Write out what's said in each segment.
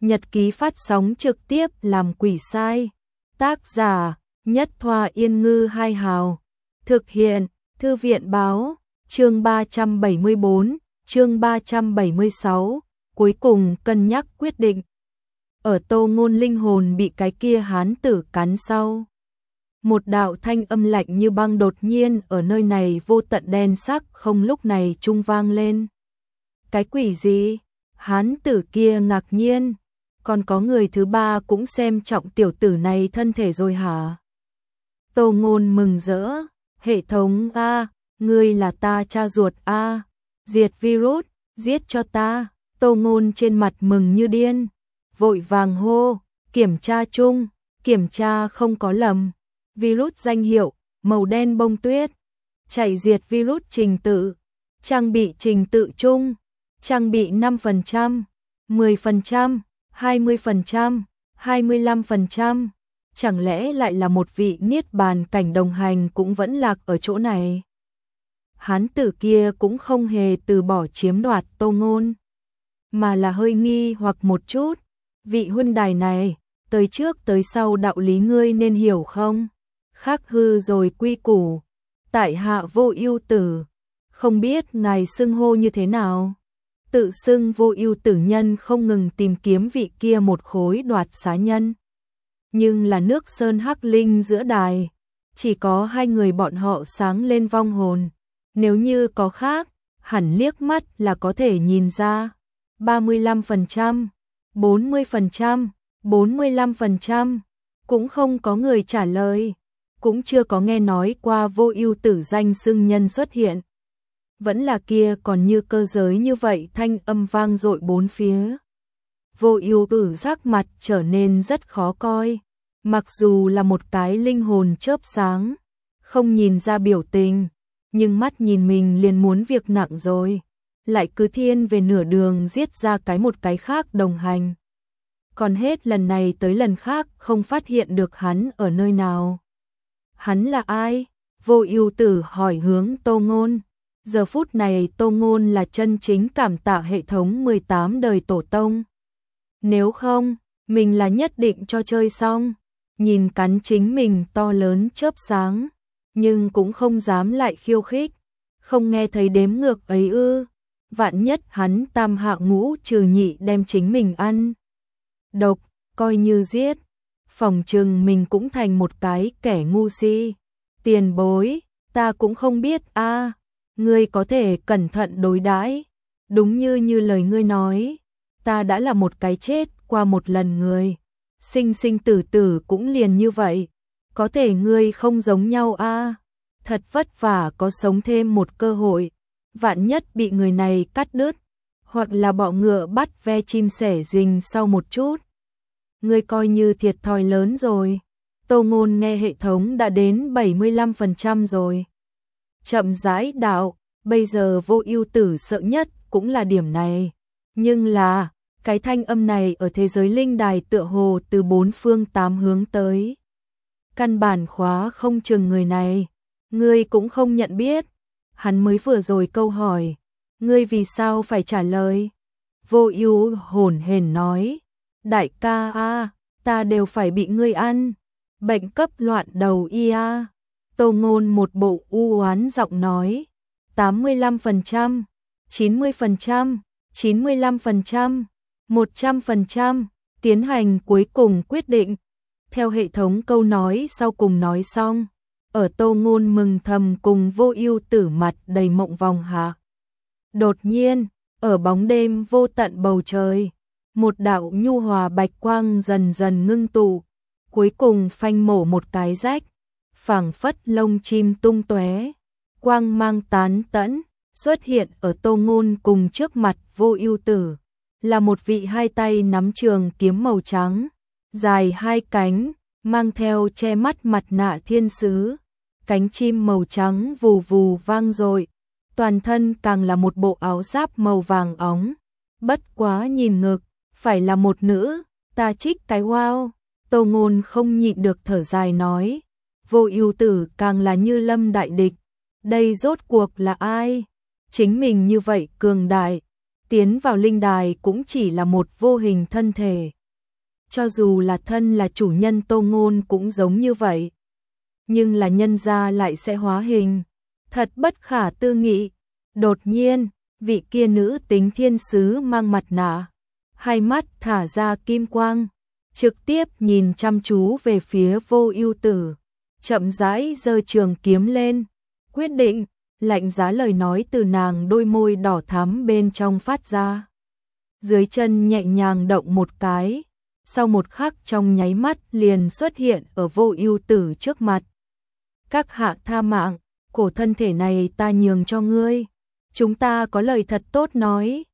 Nhật ký phát sóng trực tiếp làm quỷ sai. Tác giả Nhất Thoa Yên Ngư Hai Hào. Thực hiện Thư viện Báo. Chương 374, chương 376. Cuối cùng cân nhắc quyết định. Ở Tô Ngôn linh hồn bị cái kia hán tử cắn sau. Một đạo thanh âm lạnh như băng đột nhiên ở nơi này vô tận đen sắc không lúc này trung vang lên. Cái quỷ gì? Hán tử kia ngạc nhiên. Còn có người thứ ba cũng xem trọng tiểu tử này thân thể rồi hả? Tô Ngôn mừng rỡ. Hệ thống A, ngươi là ta cha ruột A. Diệt virus, giết cho ta. Tô Ngôn trên mặt mừng như điên. Vội vàng hô, kiểm tra chung, kiểm tra không có lầm. Virus danh hiệu, màu đen bông tuyết. Chạy diệt virus trình tự. Trang bị trình tự chung. Trang bị 5%, 10%, 20%, 25%. Chẳng lẽ lại là một vị niết bàn cảnh đồng hành cũng vẫn lạc ở chỗ này? Hán tử kia cũng không hề từ bỏ chiếm đoạt Tô Ngôn, mà là hơi nghi hoặc một chút. Vị huynh đài này, tới trước tới sau đạo lý ngươi nên hiểu không? Khắc hư rồi quy củ. Tại hạ Vô Ưu Tử, không biết ngài xưng hô như thế nào? Tự xưng Vô Ưu Tử nhân không ngừng tìm kiếm vị kia một khối đoạt xá nhân. Nhưng là nước sơn hắc linh giữa đài, chỉ có hai người bọn họ sáng lên vong hồn. Nếu như có khác, hẳn liếc mắt là có thể nhìn ra. 35%, 40%, 45%, cũng không có người trả lời, cũng chưa có nghe nói qua Vô Ưu Tử danh xưng nhân xuất hiện. Vẫn là kia còn như cơ giới như vậy thanh âm vang dội bốn phía. Vô Ưu Tử sắc mặt trở nên rất khó coi, mặc dù là một cái linh hồn chớp sáng, không nhìn ra biểu tình, nhưng mắt nhìn mình liền muốn việc nặng rồi, lại cứ thiên về nửa đường giết ra một cái khác đồng hành. Còn hết lần này tới lần khác không phát hiện được hắn ở nơi nào. Hắn là ai? Vô Ưu Tử hỏi hướng Tô Ngôn. Giờ phút này Tô Ngôn là chân chính cảm tạ hệ thống 18 đời tổ tông. Nếu không, mình là nhất định cho chơi xong. Nhìn cắn chính mình to lớn chớp sáng, nhưng cũng không dám lại khiêu khích. Không nghe thấy đếm ngược ấy ư? Vạn nhất hắn tam hạ ngũ trừ nhị đem chính mình ăn độc, coi như giết, phòng chừng mình cũng thành một cái kẻ ngu si. Tiền bối, ta cũng không biết a, ngươi có thể cẩn thận đối đãi. Đúng như lời ngươi nói, ta đã là một cái chết qua một lần người, sinh sinh tử tử cũng liền như vậy. Có thể ngươi không giống nhau a, thật vất vả có sống thêm một cơ hội, vạn nhất bị người này cắt đứt, hoặc là bọ ngựa bắt ve chim sẻ rình sau một chút, ngươi coi như thiệt thòi lớn rồi. Tô Ngôn nghe hệ thống đã đến 75% rồi. Chậm rãi đạo, bây giờ Vô Ưu Tử sợ nhất cũng là điểm này. Nhưng là, cái thanh âm này ở thế giới linh đài tựa hồ từ bốn phương tám hướng tới. Căn bản khóa không chừng người này, ngươi cũng không nhận biết. Hắn mới vừa rồi câu hỏi, ngươi vì sao phải trả lời? Vô Ưu hổn hển nói, đại ca a, ta đều phải bị ngươi ăn. Bệnh cấp loạn đầu ia. Tô Ngôn một bộ u oán giọng nói, 85%, 90%, 95%, 100%, tiến hành cuối cùng quyết định. Theo hệ thống câu nói sau cùng nói xong, ở Tô Ngôn mừng thầm cùng Vô Ưu Tử mặt đầy mộng vòng hạ. Đột nhiên, ở bóng đêm vô tận bầu trời, một đạo nhu hòa bạch quang dần dần ngưng tụ, cuối cùng phanh mổ một cái rách, phảng phất lông chim tung tóe, quang mang tán tẫn, xuất hiện ở Tô Ngôn cùng trước mặt Vô Ưu Tử, là một vị hai tay nắm trường kiếm màu trắng, dài hai cánh, mang theo che mắt mặt nạ thiên sứ, cánh chim màu trắng vù vù vang dội, toàn thân càng là một bộ áo giáp màu vàng óng. Bất quá nhìn ngực, phải là một nữ, ta trích cái wow. Tô Ngôn không nhịn được thở dài nói, Vô Ưu Tử càng là như lâm đại địch, đây rốt cuộc là ai? Chính mình như vậy cường đại, tiến vào linh đài cũng chỉ là một vô hình thân thể. Cho dù là thân là chủ nhân Tô Ngôn cũng giống như vậy. Nhưng là nhân gia lại sẽ hóa hình. Thật bất khả tư nghị. Đột nhiên, vị kia nữ tính thiên sứ mang mặt nạ, hai mắt thả ra kim quang, trực tiếp nhìn chăm chú về phía Vô Ưu Tử, chậm rãi giơ trường kiếm lên, quyết định, lạnh giá lời nói từ nàng đôi môi đỏ thắm bên trong phát ra. Dưới chân nhẹ nhàng động một cái, sau một khắc trong nháy mắt liền xuất hiện ở Vô Ưu Tử trước mặt. Các hạ tha mạng, cổ thân thể này ta nhường cho ngươi. Chúng ta có lời thật tốt nói.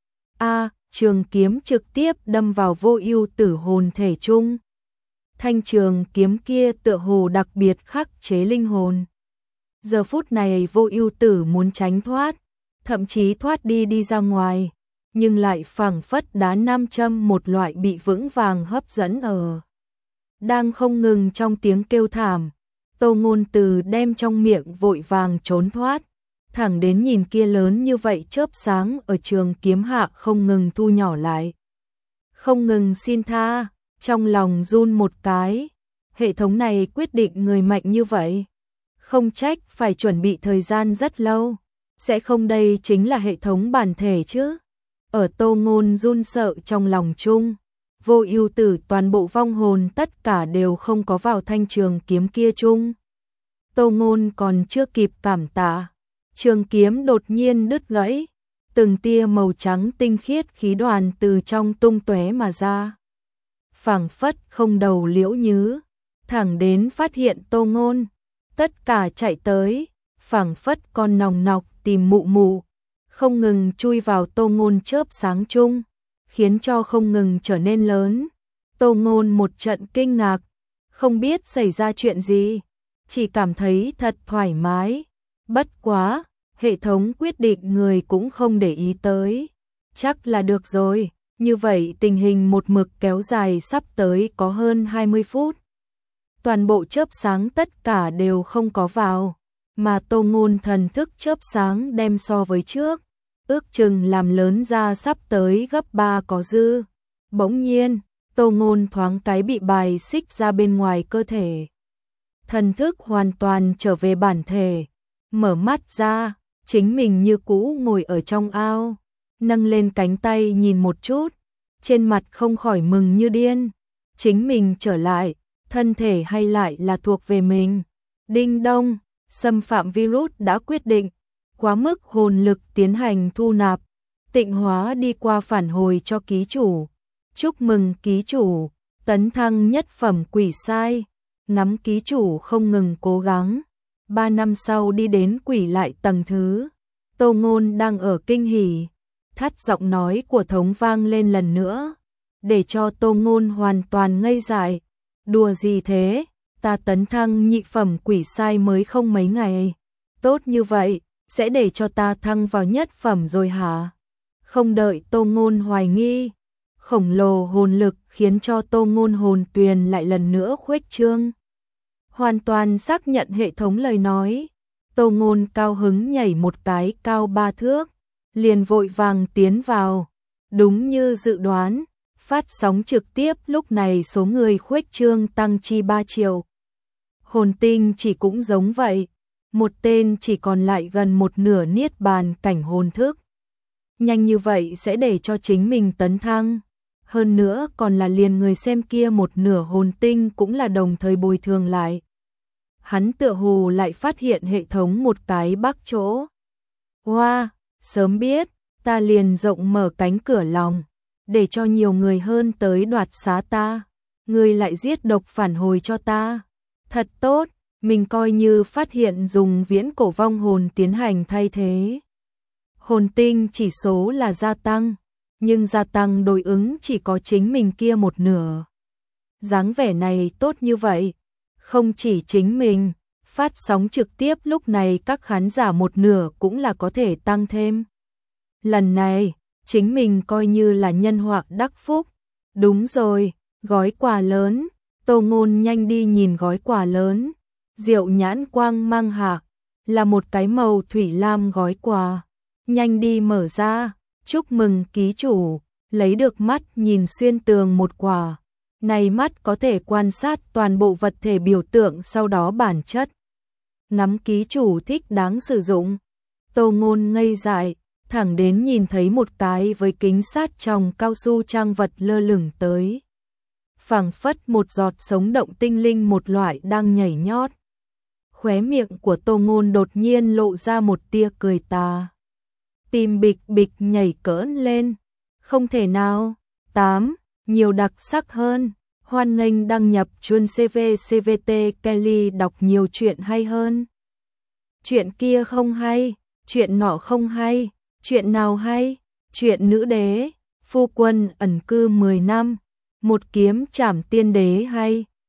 Trường kiếm trực tiếp đâm vào Vô Ưu Tử hồn thể chung. Thanh trường kiếm kia tựa hồ đặc biệt khắc chế linh hồn. Giờ phút này Vô Ưu Tử muốn tránh thoát, thậm chí thoát đi ra ngoài, nhưng lại phảng phất đá nam châm một loại bị vững vàng hấp dẫn ở. Đang không ngừng trong tiếng kêu thảm, Tô Ngôn Từ đem trong miệng vội vàng trốn thoát, thẳng đến nhìn kia lớn như vậy chớp sáng ở trường kiếm hạ không ngừng thu nhỏ lại. Không ngừng xin tha, trong lòng run một cái, hệ thống này quyết định người mạnh như vậy. Không trách phải chuẩn bị thời gian rất lâu, sẽ không đây chính là hệ thống bản thể chứ. Ở Tô Ngôn run sợ trong lòng chung, Vô Ưu Tử toàn bộ vong hồn tất cả đều không có vào thanh trường kiếm kia chung. Tô Ngôn còn chưa kịp cảm tạ, trường kiếm đột nhiên đứt gãy, từng tia màu trắng tinh khiết khí đoàn từ trong tung tóe mà ra. Phảng phất không đầu liễu nhứ, thẳng đến phát hiện Tô Ngôn, tất cả chạy tới, phảng phất con nòng nọc tìm mụ mụ, không ngừng chui vào Tô Ngôn chớp sáng chung, khiến cho không ngừng trở nên lớn. Tô Ngôn một trận kinh ngạc, không biết xảy ra chuyện gì, chỉ cảm thấy thật thoải mái. Bất quá, hệ thống quyết định người cũng không để ý tới. Chắc là được rồi, như vậy tình hình một mực kéo dài sắp tới có hơn 20 phút. Toàn bộ chớp sáng tất cả đều không có vào, mà Tô Ngôn thần thức chớp sáng đem so với trước, ước chừng làm lớn ra sắp tới gấp 3 có dư. Bỗng nhiên, Tô Ngôn thoáng cái bị bài xích ra bên ngoài cơ thể. Thần thức hoàn toàn trở về bản thể, mở mắt ra, chính mình như cũ ngồi ở trong ao, nâng lên cánh tay nhìn một chút, trên mặt không khỏi mừng như điên. Chính mình trở lại, thân thể hay lại là thuộc về mình. Đinh đông, xâm phạm virus đã quyết định, quá mức hồn lực tiến hành thu nạp, tịnh hóa đi qua phản hồi cho ký chủ. Chúc mừng ký chủ, tấn thăng nhất phẩm quỷ sai, ngắm ký chủ không ngừng cố gắng. 3 năm sau đi đến quỷ lại tầng thứ. Tô Ngôn đang ở kinh hỉ, thắt giọng nói của thống vang lên lần nữa, để cho Tô Ngôn hoàn toàn ngây dại. Đùa gì thế, ta tấn thăng nhị phẩm quỷ sai mới không mấy ngày, tốt như vậy, sẽ để cho ta thăng vào nhất phẩm rồi hả? Không đợi Tô Ngôn hoài nghi, khổng lồ hồn lực khiến cho Tô Ngôn hồn tuyền lại lần nữa khuếch trương. Hoàn toàn xác nhận hệ thống lời nói, Tô Ngôn cao hứng nhảy một cái cao 3 thước, liền vội vàng tiến vào. Đúng như dự đoán, phát sóng trực tiếp lúc này số người khuếch trương tăng chi 3 triệu. Hồn tinh chỉ cũng giống vậy, một tên chỉ còn lại gần một nửa niết bàn cảnh hồn thức. Nhanh như vậy sẽ để cho chính mình tấn thăng, hơn nữa còn là liền người xem kia một nửa hồn tinh cũng là đồng thời bồi thường lại. Hắn tựa hồ lại phát hiện hệ thống một cái bắc chỗ. Wow, sớm biết, ta liền rộng mở cánh cửa lòng, để cho nhiều người hơn tới đoạt xá ta, ngươi lại giết độc phản hồi cho ta. Thật tốt, mình coi như phát hiện dùng viễn cổ vong hồn tiến hành thay thế. Hồn tinh chỉ số là gia tăng, nhưng gia tăng đối ứng chỉ có chính mình kia một nửa. Dáng vẻ này tốt như vậy, không chỉ chính mình, phát sóng trực tiếp lúc này các khán giả một nửa cũng là có thể tăng thêm. Lần này, chính mình coi như là nhân họa đắc phúc. Đúng rồi, gói quà lớn, Tô Ngôn nhanh đi nhìn gói quà lớn. Diệu nhãn quang mang hạ, là một cái màu thủy lam gói quà. Nhanh đi mở ra, Chúc mừng ký chủ, lấy được mắt nhìn xuyên tường một quả. Này mắt có thể quan sát toàn bộ vật thể biểu tượng sau đó bản chất. Ngắm ký chủ thích đáng sử dụng. Tô Ngôn ngây dại, thẳng đến nhìn thấy một cái với kính sát tròng cao su trang vật lơ lửng tới. Phảng phất một giọt sống động tinh linh một loại đang nhảy nhót. Khóe miệng của Tô Ngôn đột nhiên lộ ra một tia cười tà. Tim bịch bịch nhảy cỡn lên. Không thể nào. 8. Nhiều đặc sắc hơn. Hoan nghênh đăng nhập chuông CV CVT Kelly đọc nhiều chuyện hay hơn. Chuyện kia không hay, chuyện nọ không hay, chuyện nào hay? Chuyện nữ đế, phu quân ẩn cư 10 năm, một kiếm trảm tiên đế hay,